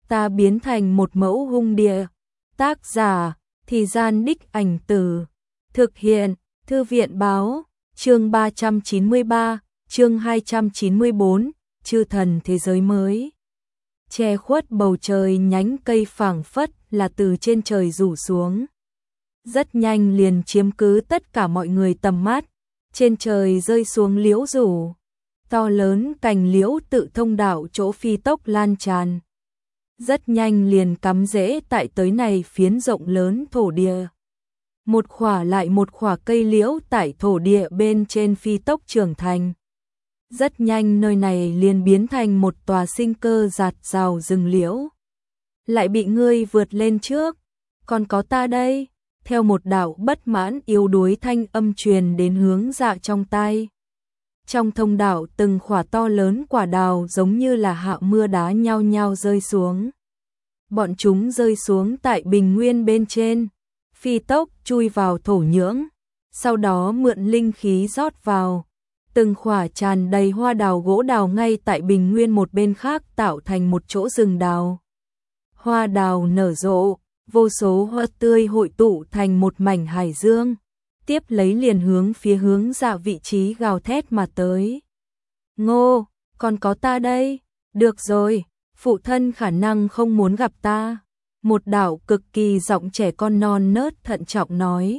ta biến thành một mẫu hung địa. Tác giả, Thì Gian Đích Ảnh Từ. Thực hiện, Thư viện Báo, chương 393, chương 294, Chư thần thế giới mới. Che khuất bầu trời nhánh cây phảng phất là từ trên trời rủ xuống. Rất nhanh liền chiếm cứ tất cả mọi người tầm mắt. Trên trời rơi xuống liễu rủ. To lớn cành liễu tự thông đạo chỗ phi tốc lan tràn. Rất nhanh liền cắm rễ tại tới này phiến rộng lớn thổ địa. Một khỏa lại một khỏa cây liễu tại thổ địa bên trên phi tốc trưởng thành. Rất nhanh nơi này liền biến thành một tòa sinh cơ rạt rào rừng liễu. Lại bị ngươi vượt lên trước, còn có ta đây. Theo một đạo bất mãn yếu đuối thanh âm truyền đến Hướng Dạ trong tai. Trong thông đạo từng khỏa to lớn quả đào giống như là hạ mưa đá nhao nhao rơi xuống. Bọn chúng rơi xuống tại bình nguyên bên trên, phi tốc chui vào thổ nhưỡng, sau đó mượn linh khí rót vào. Từng khỏa tràn đầy hoa đào gỗ đào ngay tại bình nguyên một bên khác tạo thành một chỗ rừng đào. Hoa đào nở rộ, vô số hoa tươi hội tụ thành một mảnh hải dương, tiếp lấy liền hướng phía Hướng Dạ vị trí gào thét mà tới. Ngô, còn có ta đây, được rồi, phụ thân khả năng không muốn gặp ta. Một đạo cực kỳ giọng trẻ con non nớt thận trọng nói.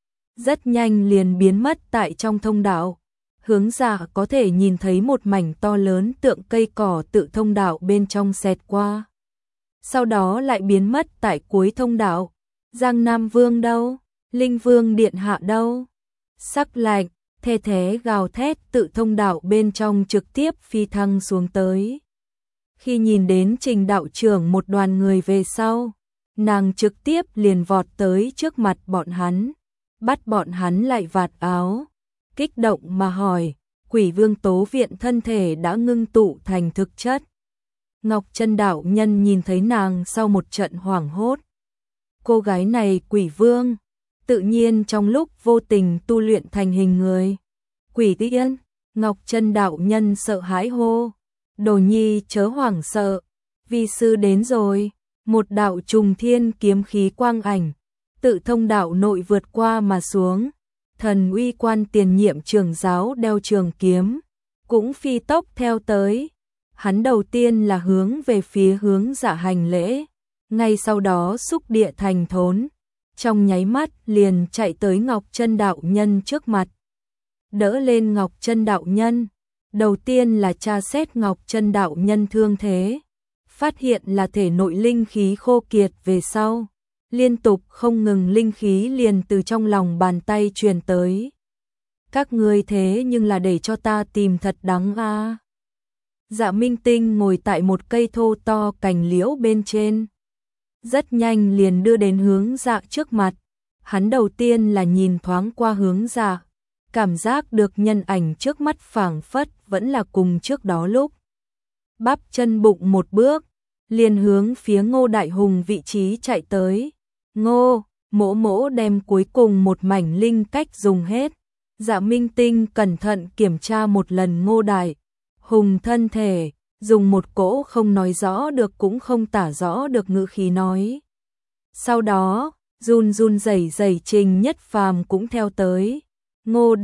Rất nhanh liền biến mất tại trong thông đạo. Hướng Dạ có thể nhìn thấy một mảnh to lớn tượng cây cỏ tự thông đạo bên trong xẹt qua. Sau đó lại biến mất tại cuối thông đạo. Giang Nam Vương đâu? Linh Vương Điện Hạ đâu? Sắc lạnh, the thế gào thét tự thông đạo bên trong trực tiếp phi thăng xuống tới. Khi nhìn đến Trình đạo trưởng một đoàn người về sau, nàng trực tiếp liền vọt tới trước mặt bọn hắn, bắt bọn hắn lại vạt áo, kích động mà hỏi, Quỷ Vương Tố Viện thân thể đã ngưng tụ thành thực chất. Ngọc Chân đạo nhân nhìn thấy nàng sau một trận hoảng hốt. Cô gái này Quỷ Vương, tự nhiên trong lúc vô tình tu luyện thành hình người. Quỷ Tiên, Ngọc Chân đạo nhân sợ hãi hô. Đồ nhi chớ hoảng sợ, vi sư đến rồi. Một đạo trùng thiên kiếm khí quang ảnh, tự thông đạo nội vượt qua mà xuống. Thần uy quan tiền nhiệm trưởng giáo đeo trường kiếm, cũng phi tốc theo tới. Hắn đầu tiên là hướng về phía Hướng Dạ hành lễ, ngay sau đó xúc địa thành thốn, trong nháy mắt liền chạy tới Ngọc Chân đạo nhân trước mặt. Đỡ lên Ngọc Chân đạo nhân, đầu tiên là tra xét Ngọc Chân đạo nhân thương thế, phát hiện là thể nội linh khí khô kiệt về sau. Liên tục không ngừng linh khí liền từ trong lòng bàn tay truyền tới. Các ngươi thế nhưng là để cho ta tìm thật đắng a. Dạ Minh Tinh ngồi tại một cây thô to cành liễu bên trên. Rất nhanh liền đưa đến Hướng Dạ trước mặt. Hắn đầu tiên là nhìn thoáng qua Hướng Dạ, cảm giác được nhân ảnh trước mắt phảng phất vẫn là cùng trước đó lúc. Bắp chân bụng một bước, liền hướng phía Ngô Đại Hùng vị trí chạy tới. Ngô, mỗ mỗ đem cuối cùng một mảnh linh cách dùng hết. Dạ Minh Tinh cẩn thận kiểm tra một lần Ngô Đại Hùng thân thể, dùng một cỗ không nói rõ được cũng không tả rõ được ngữ khí nói. Sau đó, run run rẩy rẩy Trình Nhất Phàm cũng theo tới. Ngô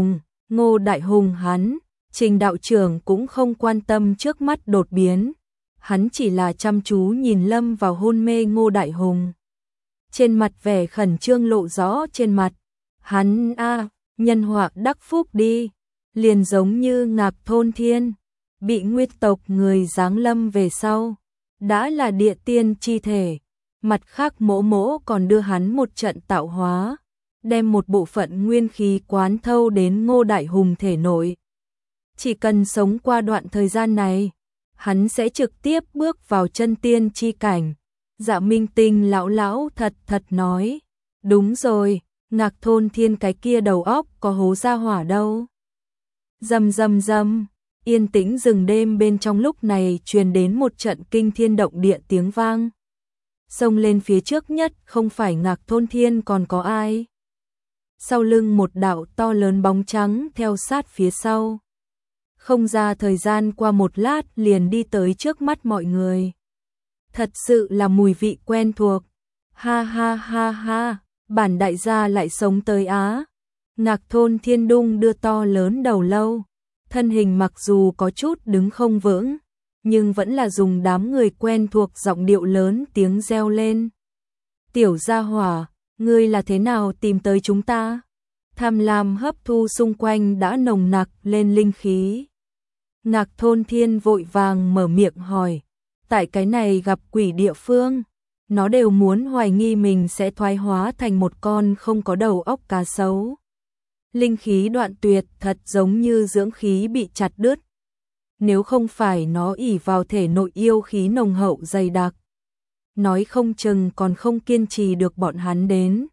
Đại Hùng hắn, Trình đạo trưởng cũng không quan tâm trước mắt đột biến. Hắn chỉ là chăm chú nhìn lâm vào hôn mê Ngô Đại Hùng. Trên mặt vẻ khẩn trương lộ rõ trên mặt. Hắn nhân họa đắc phúc đi, liền giống như Ngạc Thôn Thiên, bị Nguyệt tộc người giáng lâm về sau, đã là địa tiên chi thể. Mặt khác mỗ mỗ còn đưa hắn một trận tạo hóa, đem một bộ phận nguyên khí quán thâu đến Ngô Đại Hùng thể nội. Chỉ cần sống qua đoạn thời gian này, hắn sẽ trực tiếp bước vào chân tiên chi cảnh. Dạ Minh Tinh lão thật nói, đúng rồi, Ngạc Thôn Thiên cái kia đầu óc có hố ra hỏa đâu. Rầm rầm rầm, yên tĩnh rừng đêm bên trong lúc này truyền đến một trận kinh thiên động địa tiếng vang. Xông lên phía trước nhất không phải Ngạc Thôn Thiên còn có ai. Sau lưng một đạo to lớn bóng trắng theo sát phía sau. Không ra thời gian qua một lát liền đi tới trước mắt mọi người. Thật sự là mùi vị quen thuộc. Ha ha ha ha, bản đại gia lại sống tới Á. Ngạc Thôn Thiên Đung đưa to lớn đầu lâu, thân hình mặc dù có chút đứng không vững, nhưng vẫn là dùng đám người quen thuộc giọng điệu lớn tiếng reo lên. Tiểu gia hỏa, ngươi là thế nào tìm tới chúng ta? Tham lam hấp thu xung quanh đã nồng nặc lên linh khí. Ngạc Thôn Thiên vội vàng mở miệng hỏi, tại cái này gặp quỷ địa phương, nó đều muốn hoài nghi mình sẽ thoái hóa thành một con không có đầu óc cá sấu. Linh khí đoạn tuyệt thật giống như dưỡng khí bị chặt đứt. Nếu không phải nó ỷ vào thể nội yêu khí nồng hậu dày đặc, nói không chừng còn không kiên trì được bọn hắn đến.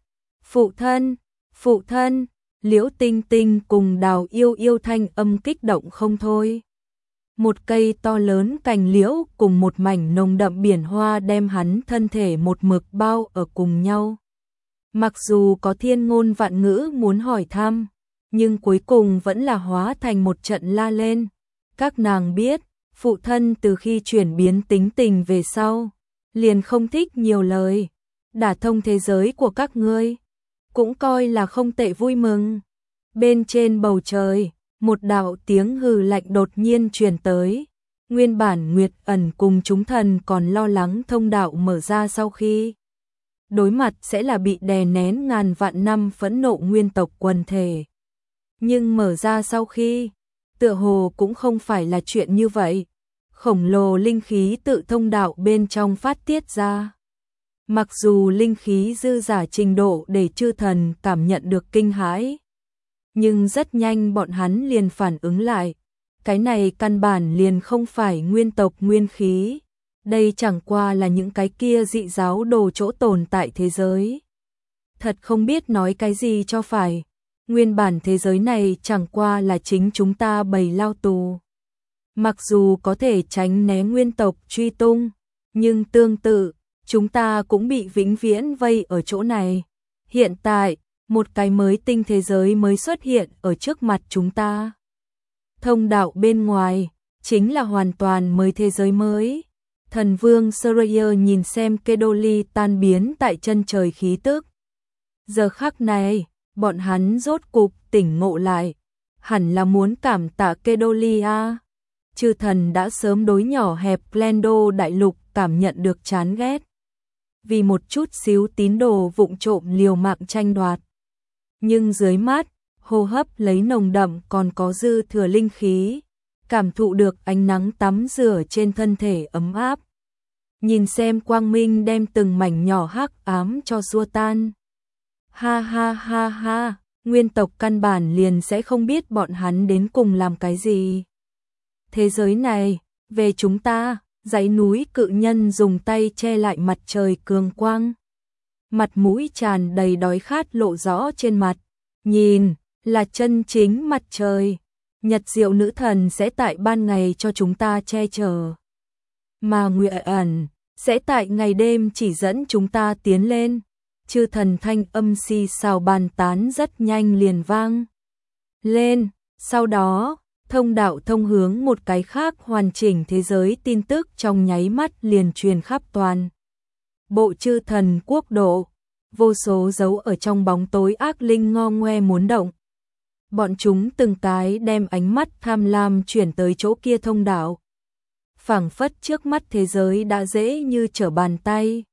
Phụ thân, Liễu Tinh Tinh cùng Đào Yêu Yêu thanh âm kích động không thôi. Một cây to lớn cành liễu cùng một mảnh nồng đậm biển hoa đem hắn thân thể một mực bao ở cùng nhau. Mặc dù có thiên ngôn vạn ngữ muốn hỏi thăm, nhưng cuối cùng vẫn là hóa thành một trận la lên. Các nàng biết, phụ thân từ khi chuyển biến tính tình về sau, liền không thích nhiều lời, đả thông thế giới của các ngươi, cũng coi là không tệ vui mừng. Bên trên bầu trời, một đạo tiếng hừ lạnh đột nhiên truyền tới. Nguyên bản Nguyệt Ẩn cùng chúng thần còn lo lắng thông đạo mở ra sau khi đối mặt sẽ là bị đè nén ngàn vạn năm phẫn nộ nguyên tộc quần thể. Nhưng mở ra sau khi, tựa hồ cũng không phải là chuyện như vậy. Khổng lồ linh khí tự thông đạo bên trong phát tiết ra. Mặc dù linh khí dư giả trình độ để chư thần cảm nhận được kinh hãi, nhưng rất nhanh bọn hắn liền phản ứng lại. Cái này căn bản liền không phải nguyên tộc nguyên khí. Đây chẳng qua là những cái kia dị giáo đồ chỗ tồn tại thế giới. Thật không biết nói cái gì cho phải. Nguyên bản thế giới này chẳng qua là chính chúng ta bầy lao tù. Mặc dù có thể tránh né nguyên tộc truy tung, nhưng tương tự, chúng ta cũng bị vĩnh viễn vây ở chỗ này. Hiện tại, một cái mới tinh thế giới mới xuất hiện ở trước mặt chúng ta. Thông đạo bên ngoài, chính là hoàn toàn mới thế giới mới. Thần vương Surayer nhìn xem Kedoli tan biến tại chân trời khí tức. Giờ khắc này, bọn hắn rốt cục tỉnh ngộ lại. Hẳn là muốn cảm tạ Kedoli a. Chư thần đã sớm đối nhỏ hẹp Glendo đại lục cảm nhận được chán ghét. Vì một chút xíu tín đồ vụng trộm liều mạng tranh đoạt. Nhưng dưới mắt, hô hấp lấy nồng đậm còn có dư thừa linh khí, cảm thụ được ánh nắng tắm rửa trên thân thể ấm áp. Nhìn xem quang minh đem từng mảnh nhỏ hắc ám cho xua tan. Ha ha ha ha, nguyên tộc căn bản liền sẽ không biết bọn hắn đến cùng làm cái gì. Thế giới này, về chúng ta, dãy núi cự nhân dùng tay che lại mặt trời cường quang. Mặt mũi tràn đầy đói khát lộ rõ trên mặt. Nhìn, là chân chính mặt trời. Nhật diệu nữ thần sẽ tại ban ngày cho chúng ta che chở. Mà Nguyệt Ẩn sẽ tại ngày đêm chỉ dẫn chúng ta tiến lên. Chư thần thanh âm xì xào bàn tán rất nhanh liền vang lên. Sau đó, thông đạo thông hướng một cái khác hoàn chỉnh thế giới tin tức trong nháy mắt liền truyền khắp toàn bộ chư thần quốc độ. Vô số dấu ở trong bóng tối ác linh ngo ngoe muốn động. Bọn chúng từng cái đem ánh mắt tham lam chuyển tới chỗ kia thông đạo. Phảng phất trước mắt thế giới đã dễ như trở bàn tay.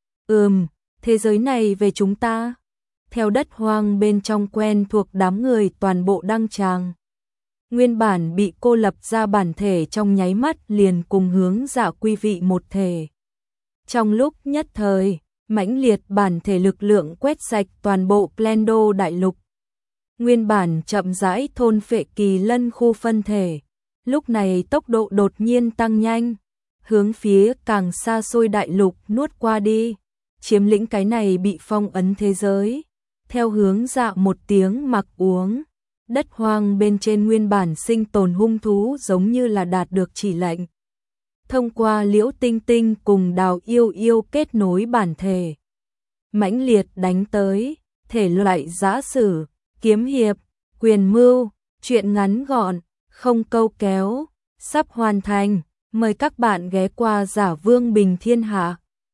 Thế giới này về chúng ta. Theo đất hoang bên trong quen thuộc đám người toàn bộ đăng tràng. Nguyên bản bị cô lập ra bản thể trong nháy mắt liền cùng hướng dạ quy vị một thể. Trong lúc nhất thời, mãnh liệt bản thể lực lượng quét sạch toàn bộ Glendo đại lục. Nguyên bản chậm rãi thôn phệ kỳ lân khu phân thể, lúc này tốc độ đột nhiên tăng nhanh, hướng phía càng xa xôi đại lục nuốt qua đi, chiếm lĩnh cái này bị phong ấn thế giới. Theo hướng dạ một tiếng mặc uống, đất hoang bên trên nguyên bản sinh tồn hung thú giống như là đạt được chỉ lệnh. Thông qua Liễu Tinh Tinh cùng Đào Yêu Yêu kết nối bản thể. Mãnh liệt đánh tới, thể loại giã sử, kiếm hiệp, quyền mưu, truyện ngắn gọn, không câu kéo, sắp hoàn thành. Mời các bạn ghé qua Giả Vương Bình Thiên Hạ.